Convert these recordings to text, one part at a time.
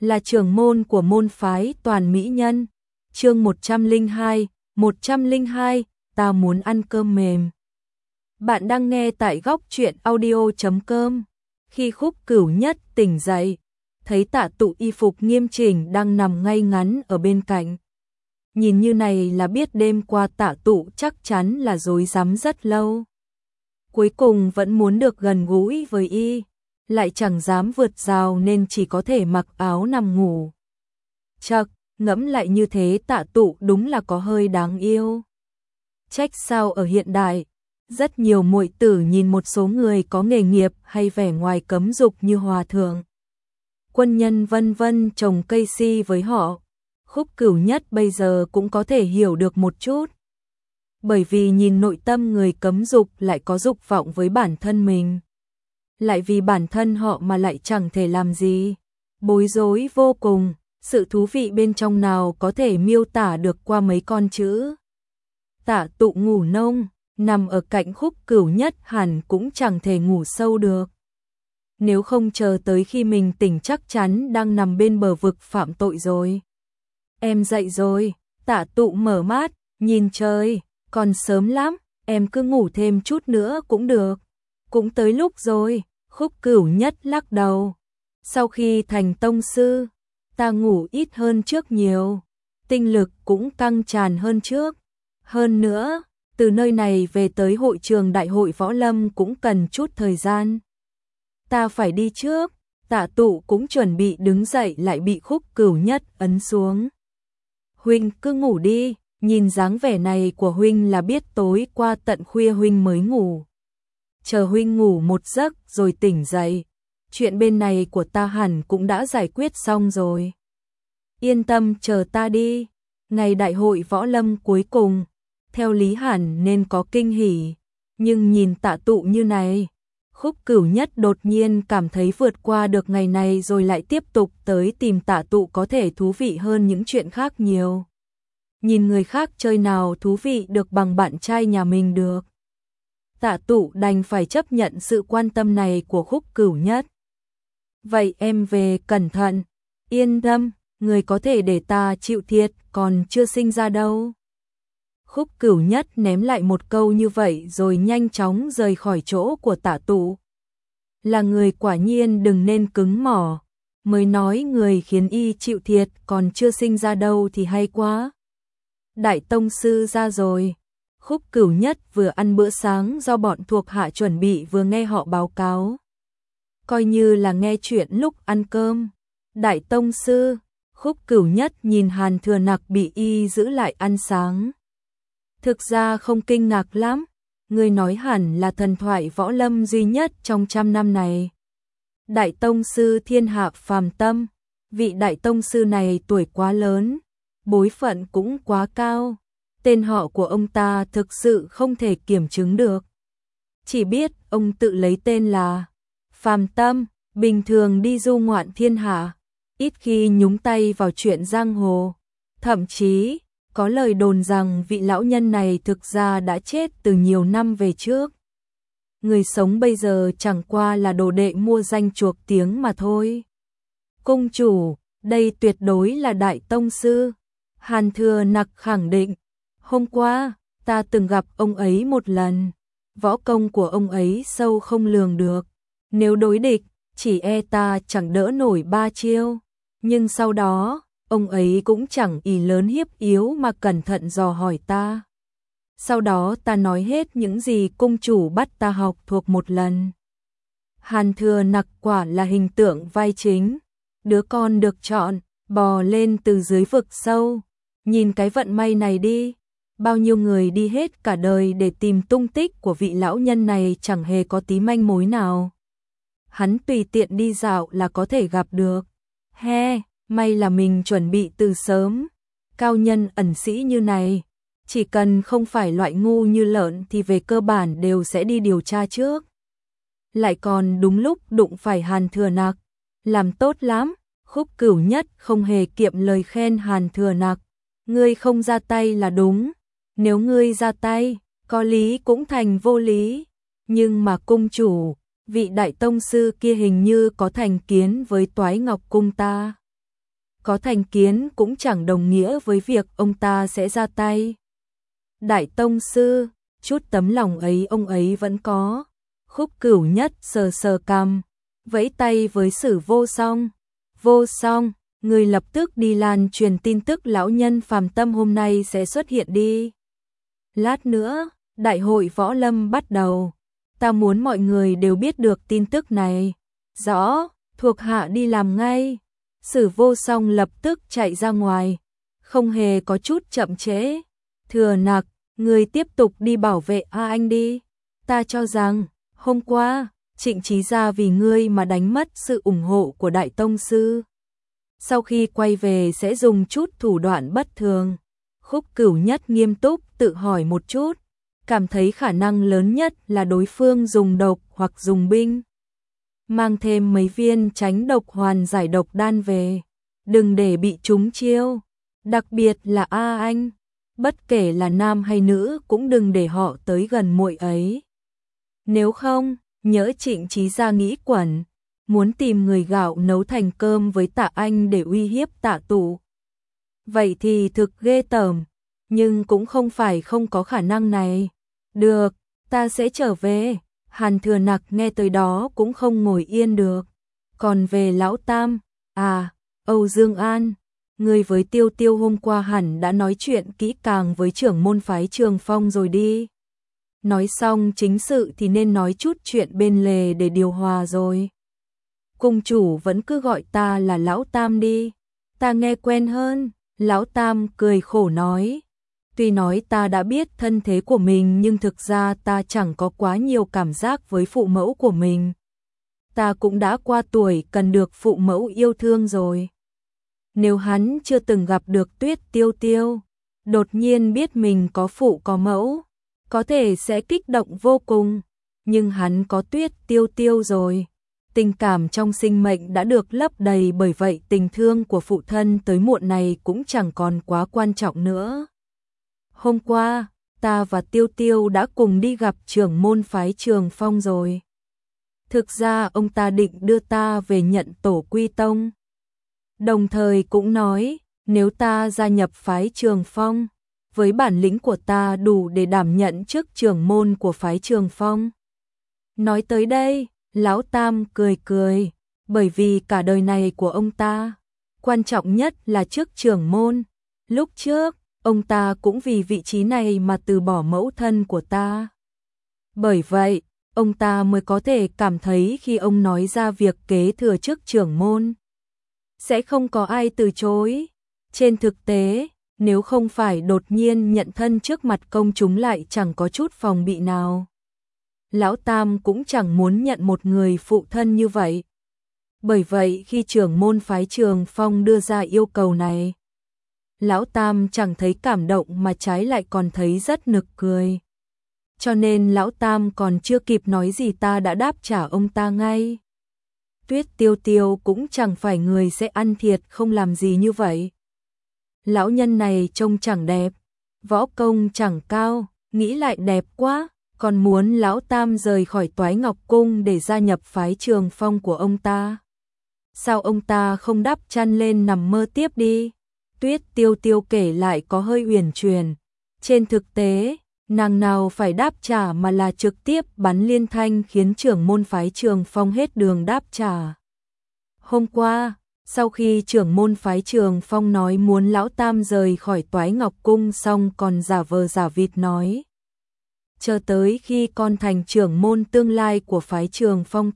là trưởng môn của môn phái Toàn Mỹ Nhân. Chương 102, ta muốn ăn cơm mềm. Bạn đang nghe tại góc truyện audio.com. Khi Khúc Cửu Nhất tỉnh dậy, thấy Tạ Tụ y phục nghiêm chỉnh đang nằm ngay ngắn ở bên cạnh. Nhìn như này là biết đêm qua Tạ Tụ chắc chắn là rối rắm rất lâu. Cuối cùng vẫn muốn được gần gũi với y, lại chẳng dám vượt rào nên chỉ có thể mặc áo nằm ngủ. Chậc, ngẫm lại như thế Tạ Tụ đúng là có hơi đáng yêu. Trách sao ở hiện đại, rất nhiều muội tử nhìn một số người có nghề nghiệp hay vẻ ngoài cấm dục như hòa thượng, quân nhân vân vân trồng cây si với họ. Khúc Cửu Nhất bây giờ cũng có thể hiểu được một chút. Bởi vì nhìn nội tâm người cấm dục lại có dục vọng với bản thân mình. Lại vì bản thân họ mà lại chẳng thể làm gì. Bối rối vô cùng, sự thú vị bên trong nào có thể miêu tả được qua mấy con chữ. Tạ Tụ ngủ nông, nằm ở cạnh Khúc Cửu Nhất hẳn cũng chẳng thể ngủ sâu được. Nếu không chờ tới khi mình tỉnh chắc chắn đang nằm bên bờ vực phạm tội rồi. Em dậy rồi, Tạ Tụ mở mắt, nhìn trời, còn sớm lắm, em cứ ngủ thêm chút nữa cũng được. Cũng tới lúc rồi, Khúc Cửu Nhất lắc đầu. Sau khi thành tông sư, ta ngủ ít hơn trước nhiều, tinh lực cũng căng tràn hơn trước. Hơn nữa, từ nơi này về tới hội trường đại hội võ lâm cũng cần chút thời gian. Ta phải đi trước. Tạ Tụ cũng chuẩn bị đứng dậy lại bị Khúc Cửu Nhất ấn xuống. Huynh cứ ngủ đi, nhìn dáng vẻ này của huynh là biết tối qua tận khuya huynh mới ngủ. Chờ huynh ngủ một giấc rồi tỉnh dậy, chuyện bên này của ta hẳn cũng đã giải quyết xong rồi. Yên tâm chờ ta đi, ngày đại hội võ lâm cuối cùng, theo lý hẳn nên có kinh hỉ, nhưng nhìn Tạ Tụ như này, Khúc Cửu Nhất đột nhiên cảm thấy vượt qua được ngày này rồi lại tiếp tục tới tìm Tạ Tụ có thể thú vị hơn những chuyện khác nhiều. Nhìn người khác chơi nào thú vị được bằng bạn trai nhà mình được. Tạ Tụ đành phải chấp nhận sự quan tâm này của Khúc Cửu Nhất. Vậy em về cẩn thận, yên tâm, người có thể để ta chịu thiệt còn chưa sinh ra đâu. Khúc Cửu Nhất ném lại một câu như vậy rồi nhanh chóng rời khỏi chỗ của Tạ Tụ. Là người quả nhiên đừng nên cứng mỏ, mới nói người khiến y chịu thiệt còn chưa sinh ra đâu thì hay quá. Đại tông sư ra rồi. Khúc Cửu Nhất vừa ăn bữa sáng do bọn thuộc hạ chuẩn bị vừa nghe họ báo cáo. Coi như là nghe chuyện lúc ăn cơm. Đại tông sư, Khúc Cửu Nhất nhìn Hàn Thừa Nặc bị y giữ lại ăn sáng. Thực ra không kinh ngạc lắm, người nói hẳn là thần thoại võ lâm duy nhất trong 100 năm này. Đại tông sư thiên hạ phàm tâm, vị đại tông sư này tuổi quá lớn, bối phận cũng quá cao. Tên họ của ông ta thực sự không thể kiểm chứng được. Chỉ biết ông tự lấy tên là Phàm Tâm, bình thường đi du ngoạn thiên hạ, ít khi nhúng tay vào chuyện giang hồ. Thậm chí, có lời đồn rằng vị lão nhân này thực ra đã chết từ nhiều năm về trước. Người sống bây giờ chẳng qua là đồ đệ mua danh chuộc tiếng mà thôi. Cung chủ, đây tuyệt đối là đại tông sư. Hàn Thừa Nặc khẳng định. Hôm qua, ta từng gặp ông ấy một lần. Võ công của ông ấy sâu không lường được. Nếu đối địch, chỉ e ta chẳng đỡ nổi 3 chiêu. Nhưng sau đó, ông ấy cũng chẳng ỷ lớn hiếp yếu mà cẩn thận dò hỏi ta. Sau đó ta nói hết những gì cung chủ bắt ta học thuộc một lần. Hàn Thừa Nặc quả là hình tượng vai chính. Đứa con được chọn, bò lên từ dưới vực sâu. Nhìn cái vận may này đi. Bao nhiêu người đi hết cả đời để tìm tung tích của vị lão nhân này chẳng hề có tí manh mối nào. Hắn tùy tiện đi dạo là có thể gặp được. May là mình chuẩn bị từ sớm. Cao nhân ẩn sĩ như này, chỉ cần không phải loại ngu như lợn thì về cơ bản đều sẽ đi điều tra trước. Lại còn đúng lúc đụng phải Hàn Thừa Nặc. Làm tốt lắm, Khúc Cửu Nhất không hề kiệm lời khen Hàn Thừa Nặc. Ngươi không ra tay là đúng. Nếu ngươi ra tay, có lý cũng thành vô lý. Nhưng mà cung chủ, vị đại tông sư kia hình như có thành kiến với Toái Ngọc cung ta. có thành kiến cũng chẳng đồng nghĩa với việc ông ta sẽ ra tay. Đại tông sư, chút tấm lòng ấy ông ấy vẫn có. Khúc Cửu Nhất sờ sờ cằm, vẫy tay với Sử Vô Song. Vô Song, người lập tức đi lan truyền tin tức lão nhân phàm tâm hôm nay sẽ xuất hiện đi. Lát nữa, đại hội võ lâm bắt đầu. Ta muốn mọi người đều biết được tin tức này. Rõ, thuộc hạ đi làm ngay. Sử Vô Song lập tức chạy ra ngoài, không hề có chút chậm trễ. Thừa Nặc, người tiếp tục đi bảo vệ A Anh đi. Ta cho rằng, hôm qua, Trịnh Chí Gia vì ngươi mà đánh mất sự ủng hộ của Đại Tông Sư. Sau khi quay về sẽ dùng chút thủ đoạn bất thường. Khúc Cửu Nhất nghiêm túc tự hỏi một chút, cảm thấy khả năng lớn nhất là đối phương dùng độc hoặc dùng binh. Mang thêm mấy viên tránh độc hoàn giải độc đan về, đừng để bị trúng chiêu, đặc biệt là A Anh, bất kể là nam hay nữ cũng đừng để họ tới gần muội ấy. Nếu không, nhỡ Trịnh Chí Gia nghĩ quẩn, muốn tìm người gạo nấu thành cơm với Tạ Anh để uy hiếp Tạ Tụ. Vậy thì thực ghê tởm, nhưng cũng không phải không có khả năng này. Được, ta sẽ trở về. Hàn Thừa Nặc nghe tới đó cũng không ngồi yên được. Còn về Lão Tam, Âu Dương An, người với Tiêu Tiêu hôm qua hẳn đã nói chuyện kỹ càng với trưởng môn phái Trường Phong rồi đi. Nói xong chính sự thì nên nói chút chuyện bên lề để điều hòa rồi. Cung chủ vẫn cứ gọi ta là Lão Tam đi, ta nghe quen hơn. Lão Tam cười khổ nói. Tuy nói ta đã biết thân thế của mình nhưng thực ra ta chẳng có quá nhiều cảm giác với phụ mẫu của mình. Ta cũng đã qua tuổi cần được phụ mẫu yêu thương rồi. Nếu hắn chưa từng gặp được Tuyết Tiêu Tiêu, đột nhiên biết mình có phụ có mẫu, có thể sẽ kích động vô cùng. Nhưng hắn có Tuyết Tiêu Tiêu rồi. Tình cảm trong sinh mệnh đã được lấp đầy, bởi vậy tình thương của phụ thân tới muộn này cũng chẳng còn quá quan trọng nữa. Hôm qua, ta và Tiêu Tiêu đã cùng đi gặp trưởng môn phái Trường Phong rồi. Thực ra ông ta định đưa ta về nhận tổ quy tông. Đồng thời cũng nói, nếu ta gia nhập phái Trường Phong, với bản lĩnh của ta đủ để đảm nhận chức trưởng môn của phái Trường Phong. Nói tới đây, Lão Tam cười cười, bởi vì cả đời này của ông ta, quan trọng nhất là chức trưởng môn. Lúc trước, ông ta cũng vì vị trí này mà từ bỏ mẫu thân của ta. Bởi vậy, ông ta mới có thể cảm thấy khi ông nói ra việc kế thừa chức trưởng môn, sẽ không có ai từ chối. Trên thực tế, nếu không phải đột nhiên nhận thân trước mặt công chúng lại chẳng có chút phòng bị nào. Lão Tam cũng chẳng muốn nhận một người phụ thân như vậy. Bởi vậy khi trưởng môn phái Trường Phong đưa ra yêu cầu này, Lão Tam chẳng thấy cảm động mà trái lại còn thấy rất nực cười. Cho nên Lão Tam còn chưa kịp nói gì ta đã đáp trả ông ta ngay. Tuyết Tiêu Tiêu cũng chẳng phải người sẽ ăn thiệt không làm gì như vậy. Lão nhân này trông chẳng đẹp, võ công chẳng cao, nghĩ lại đẹp quá, còn muốn Lão Tam rời khỏi Toái Ngọc Cung để gia nhập phái Trường Phong của ông ta. Sao ông ta không đắp chăn lên nằm mơ tiếp đi? Tuyết Tiêu Tiêu kể lại có hơi uyển chuyển. Trên thực tế, nàng nào phải đáp trả mà là trực tiếp bắn liên thanh khiến trưởng môn phái Trường Phong hết đường đáp trả. Hôm qua, sau khi trưởng môn phái Trường Phong nói muốn Lão Tam rời khỏi Toái Ngọc Cung xong còn giả vờ giả vịt nói, chờ tới khi con thành trưởng môn tương lai của phái Trường Phong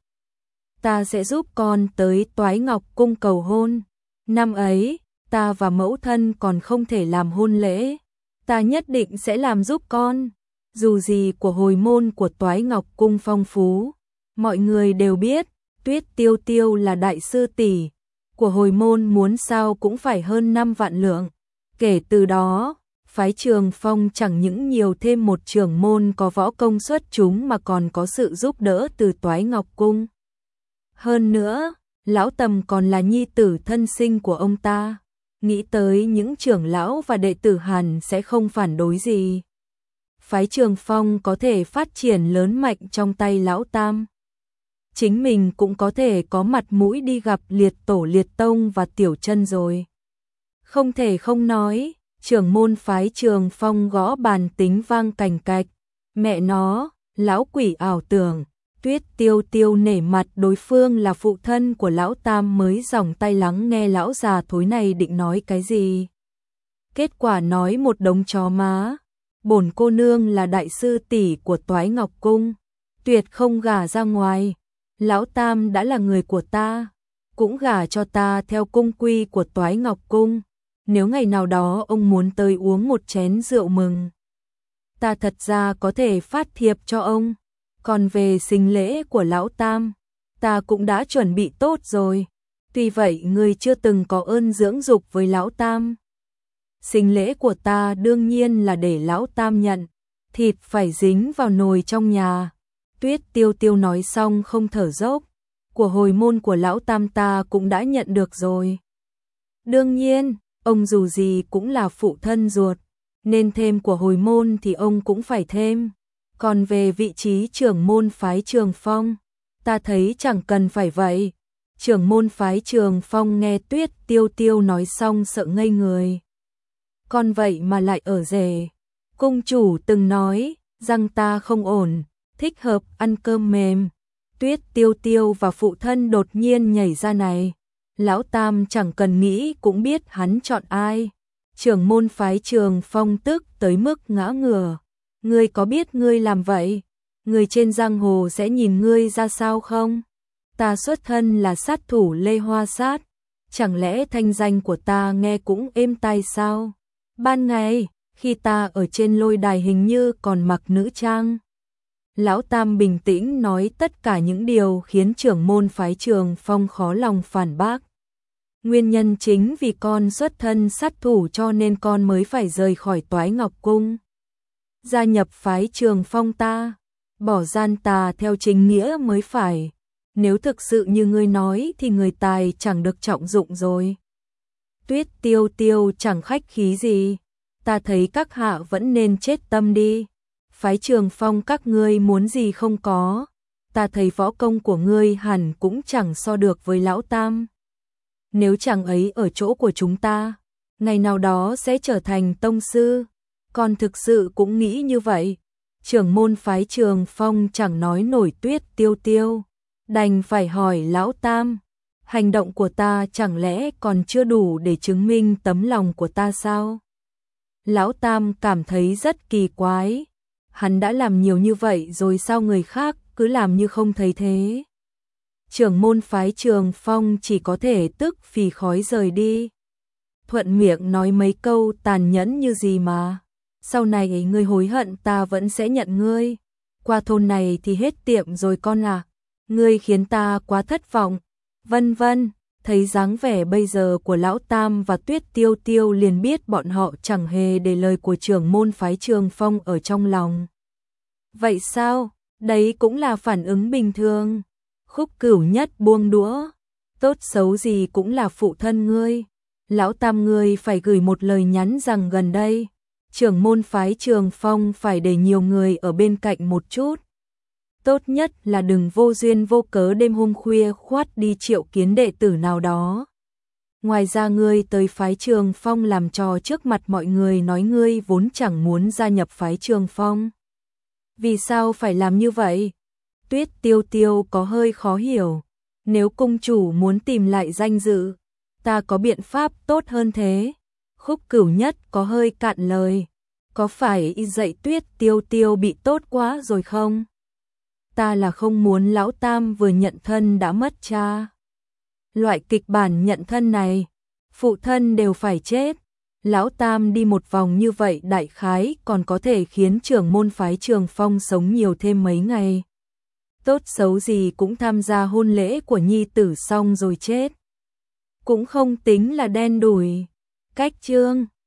ta sẽ giúp con tới Toái Ngọc Cung cầu hôn. Năm ấy, ta và mẫu thân còn không thể làm hôn lễ, ta nhất định sẽ làm giúp con. Dù gì của hồi môn của Toái Ngọc Cung phong phú, mọi người đều biết, Tuyết Tiêu Tiêu là đại sư tỷ, của hồi môn muốn sao cũng phải hơn 5 vạn lượng. Kể từ đó, phái Trường Phong chẳng những nhiều thêm một trưởng môn có võ công xuất chúng mà còn có sự giúp đỡ từ Toái Ngọc Cung. Hơn nữa, Lão Tầm còn là nhi tử thân sinh của ông ta. Nghĩ tới những trưởng lão và đệ tử hẳn sẽ không phản đối gì. Phái Trường Phong có thể phát triển lớn mạnh trong tay Lão Tam. chính mình cũng có thể có mặt mũi đi gặp liệt tổ liệt tông và tiểu chân rồi. Không thể không nói, trưởng môn phái Trường Phong gõ bàn tính vang cành cạch. Mẹ nó, lão quỷ ảo tưởng, Tuyết Tiêu Tiêu nể mặt đối phương là phụ thân của lão tam mới dòng tay lắng nghe lão già thối này định nói cái gì. Kết quả nói một đống chó má. Bổn cô nương là đại sư tỷ của Toái Ngọc Cung, tuyệt không gả ra ngoài. Lão tam đã là người của ta, cũng gả cho ta theo cung quy của Toái Ngọc Cung. Nếu ngày nào đó ông muốn tới uống một chén rượu mừng, ta thật ra có thể phát thiệp cho ông. Còn về sinh lễ của lão tam, ta cũng đã chuẩn bị tốt rồi. Tuy vậy ngươi chưa từng có ơn dưỡng dục với lão tam. Sinh lễ của ta đương nhiên là để lão tam nhận, thịt phải dính vào nồi trong nhà. Tuyết Tiêu Tiêu nói xong không thở dốc, của hồi môn của lão tam ta cũng đã nhận được rồi. Đương nhiên, ông dù gì cũng là phụ thân ruột, nên thêm của hồi môn thì ông cũng phải thêm. Còn về vị trí trưởng môn phái Trường Phong, ta thấy chẳng cần phải vậy. Trưởng môn phái Trường Phong nghe Tuyết Tiêu Tiêu nói xong sợ ngây người. Còn vậy mà lại ở rể. Cung chủ từng nói, răng ta không ổn, thích hợp ăn cơm mềm. Tuyết Tiêu Tiêu và phụ thân đột nhiên nhảy ra này. Lão tam chẳng cần nghĩ cũng biết hắn chọn ai. Trưởng môn phái Trường Phong tức tới mức ngã ngửa. Ngươi có biết ngươi làm vậy, người trên giang hồ sẽ nhìn ngươi ra sao không? Ta xuất thân là sát thủ Lê Hoa Sát, chẳng lẽ thanh danh của ta nghe cũng êm tai sao? Ban ngày, khi ta ở trên lôi đài hình như còn mặc nữ trang. Lão tam bình tĩnh nói tất cả những điều khiến trưởng môn phái Trường Phong khó lòng phản bác. Nguyên nhân chính vì con xuất thân sát thủ cho nên con mới phải rời khỏi Toái Ngọc Cung. Gia nhập phái Trường Phong ta, bỏ gian tà theo chính nghĩa mới phải. Nếu thực sự như ngươi nói thì người tài chẳng được trọng dụng rồi. Tuyết Tiêu Tiêu chẳng khách khí gì, ta thấy các hạ vẫn nên chết tâm đi. Phái Trường Phong các ngươi muốn gì không có, ta thấy võ công của ngươi hẳn cũng chẳng so được với lão tam. Nếu chàng ấy ở chỗ của chúng ta, ngày nào đó sẽ trở thành tông sư. Con thực sự cũng nghĩ như vậy. Trưởng môn phái Trường Phong chẳng nói nổi Tuyết Tiêu Tiêu, đành phải hỏi lão tam, hành động của ta chẳng lẽ còn chưa đủ để chứng minh tấm lòng của ta sao? Lão tam cảm thấy rất kỳ quái, hắn đã làm nhiều như vậy rồi sao người khác cứ làm như không thấy thế? Trưởng môn phái Trường Phong chỉ có thể tức phì khói rời đi. Thuận miệng nói mấy câu tàn nhẫn như gì mà. Sau này ngươi hối hận ta vẫn sẽ nhận ngươi. Qua thôn này thì hết tiệm rồi con à. Ngươi khiến ta quá thất vọng. Vân vân, thấy dáng vẻ bây giờ của lão tam và Tuyết Tiêu Tiêu liền biết bọn họ chẳng hề để lời của trưởng môn phái Trường Phong ở trong lòng. Vậy sao? Đấy cũng là phản ứng bình thường. Khúc Cửu Nhất buông đũa. Tốt xấu gì cũng là phụ thân ngươi. Lão tam ngươi phải gửi một lời nhắn rằng gần đây trưởng môn phái Trường Phong phải để nhiều người ở bên cạnh một chút. Tốt nhất là đừng vô duyên vô cớ đêm hôm khuya khoắt đi triệu kiến đệ tử nào đó. Ngoài ra ngươi tới phái Trường Phong làm trò trước mặt mọi người nói ngươi vốn chẳng muốn gia nhập phái Trường Phong. Vì sao phải làm như vậy? Tuyết Tiêu Tiêu có hơi khó hiểu. Nếu cung chủ muốn tìm lại danh dự, ta có biện pháp tốt hơn thế. Khúc Cửu Nhất có hơi cạn lời. Có phải y dạy Tuyết Tiêu Tiêu bị tốt quá rồi không? Ta là không muốn lão tam vừa nhận thân đã mất cha. Loại kịch bản nhận thân này, phụ thân đều phải chết. Lão tam đi một vòng như vậy đại khái còn có thể khiến trưởng môn phái Trường Phong sống nhiều thêm mấy ngày. Tốt xấu gì cũng tham gia hôn lễ của nhi tử xong rồi chết. Cũng không tính là đen đủi. Cách chương